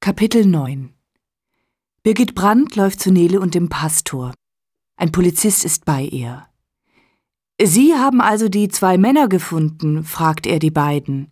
Kapitel 9. Birgit Brandt läuft zu Nele und dem Pastor. Ein Polizist ist bei ihr. »Sie haben also die 2 Männer gefunden?« fragt er die beiden.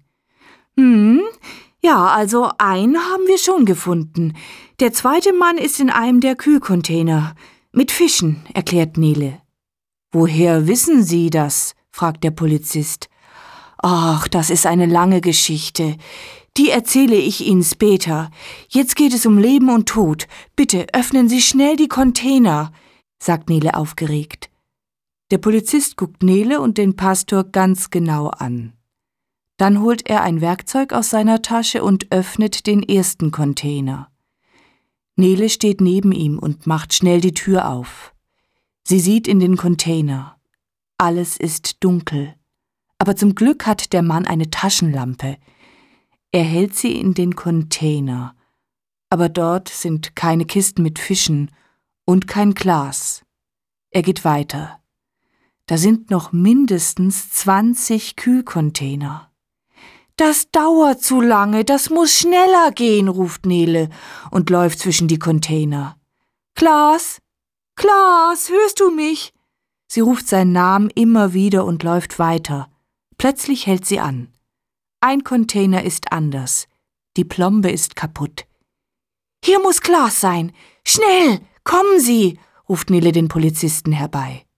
Ja, also einen haben wir schon gefunden. Der 2. Mann ist in einem der Kühlcontainer. Mit Fischen«, erklärt Nele. »Woher wissen Sie das?« fragt der Polizist. »Ach, das ist eine lange Geschichte. Die erzähle ich Ihnen später. Jetzt geht es um Leben und Tod. Bitte öffnen Sie schnell die Container«, sagt Nele aufgeregt. Der Polizist guckt Nele und den Pastor ganz genau an. Dann holt er ein Werkzeug aus seiner Tasche und öffnet den ersten Container. Nele steht neben ihm und macht schnell die Tür auf. Sie sieht in den Container. Alles ist dunkel. Aber zum Glück hat der Mann eine Taschenlampe. Er hält sie in den Container. Aber dort sind keine Kisten mit Fischen und kein Glas. Er geht weiter. Da sind noch mindestens 20 Kühlcontainer. »Das dauert zu lange, das muss schneller gehen«, ruft Nele und läuft zwischen die Container. »Klaas, Klaas, hörst du mich?« Sie ruft seinen Namen immer wieder und läuft weiter. Plötzlich hält sie an. Ein Container ist anders. Die Plombe ist kaputt. »Hier muss Klaas sein. Schnell, kommen Sie«, ruft Nele den Polizisten herbei.